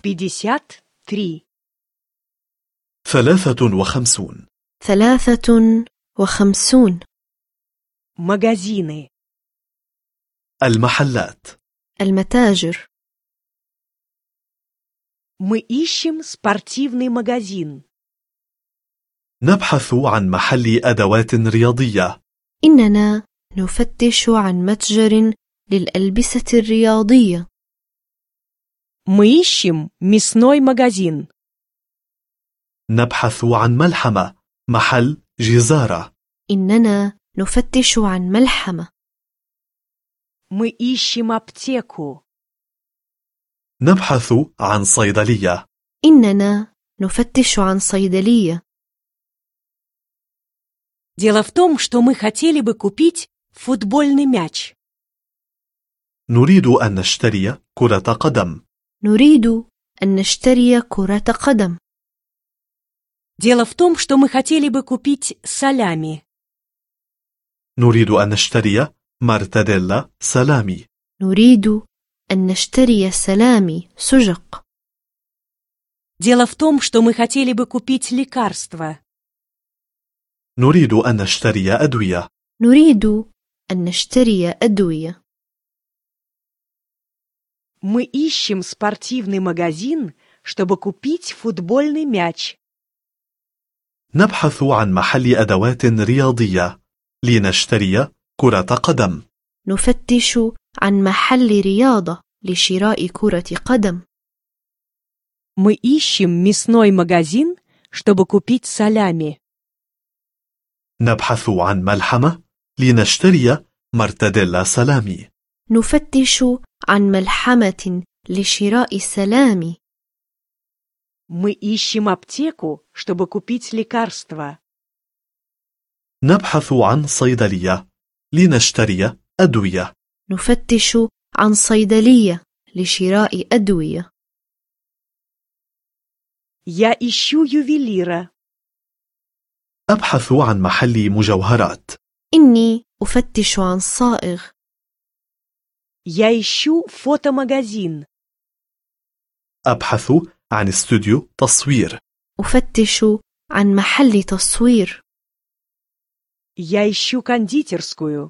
53. 53. 53. Магазины. المحلات. المتاجر. Мы ищем спортивный магазин. نبحث عن محل أدوات رياضية. إننا نفتش عن متجر للألبسة الرياضية. Мы ищем мясной магазин. نبحث عن ملحمة، محل جزارة. إننا نفتش عن ملحمة. Мы ищем аптеку. نبحث عن صيدلية. إننا نفتش عن صيدلية. Дело в том, что мы хотели бы купить футбольный мяч. نريد أن نشتري كرة قدم. نريد أن نشتري كرة قدم. Дело в том, что мы хотели бы купить салями. نريد أن نشتري مرتديلا سلامي. نريد أن نشتري سلامي سجق. Дело в том, что мы хотели бы купить лекарства. نريد أن نشتري أدوية. نريد أن نشتري أدوية. Мы ищем спортивный магазин, чтобы купить футбольный мяч. نبحث عن محل أدوات رياضية لنشتري كرة قدم. نفتش عن محل رياضة لشراء كرة قدم. Мы ищем мясной магазин, чтобы купить салями. نبحث عن ملحمة لنشتري مرتديلا سلامي. نفتش عن ملحمة لشراء سلامي. Мы ищем аптеку, чтобы купить лекарства. نبحث عن صيدلية لنشتري أدوية. نفتش عن صيدلية لشراء أدوية. Я ищу ювелира. أبحث عن محل مجوهرات. إني أفتش عن صائغ. Я ищу фотомагазин. أبحث عن استوديو تصوير. أفتش عن محل تصوير. Я ищу кондитерскую.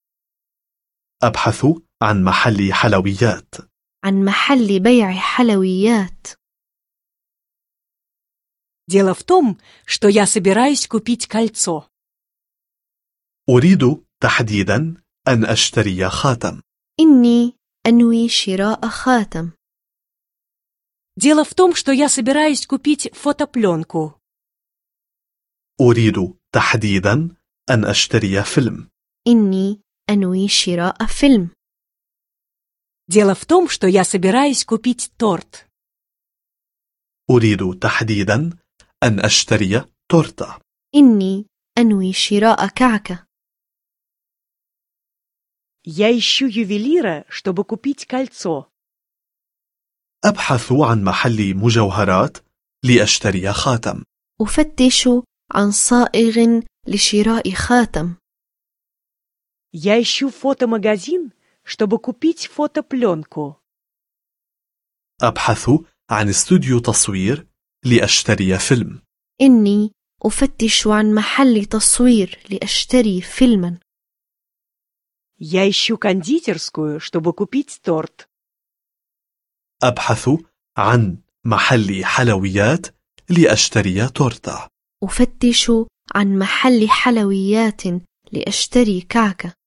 أبحث عن محل حلويات. عن محل بيع حلويات. Дело в том, что я собираюсь купить кольцо. أريد تحديدا أن أشتري خاتم. إني أنوي شراء خاتم. Дело в том, что я собираюсь купить фотопленку. أريد تحديدا أن أشتري فيلم. إني أنوي شراء فيلم. Дело в том, что я собираюсь купить торт. أريد تحديدا أن أشتري تورتة. إني أنوي شراء كعكة. Я ищу ювелира, чтобы купить кольцо. أبحث عن محل مجوهرات لأشتري خاتم. أفتش عن صائغ لشراء خاتم. Я ищу фотомагазин, чтобы купить фотопленку. أبحث عن استوديو تصوير لأشتري فيلم. إني أفتش عن محل تصوير لأشتري فيلما. Я ищу кондитерскую, чтобы купить торт. أبحث عن محل حلويات لأشتري تورتة. أفتش عن محل حلويات لأشتري كعكة.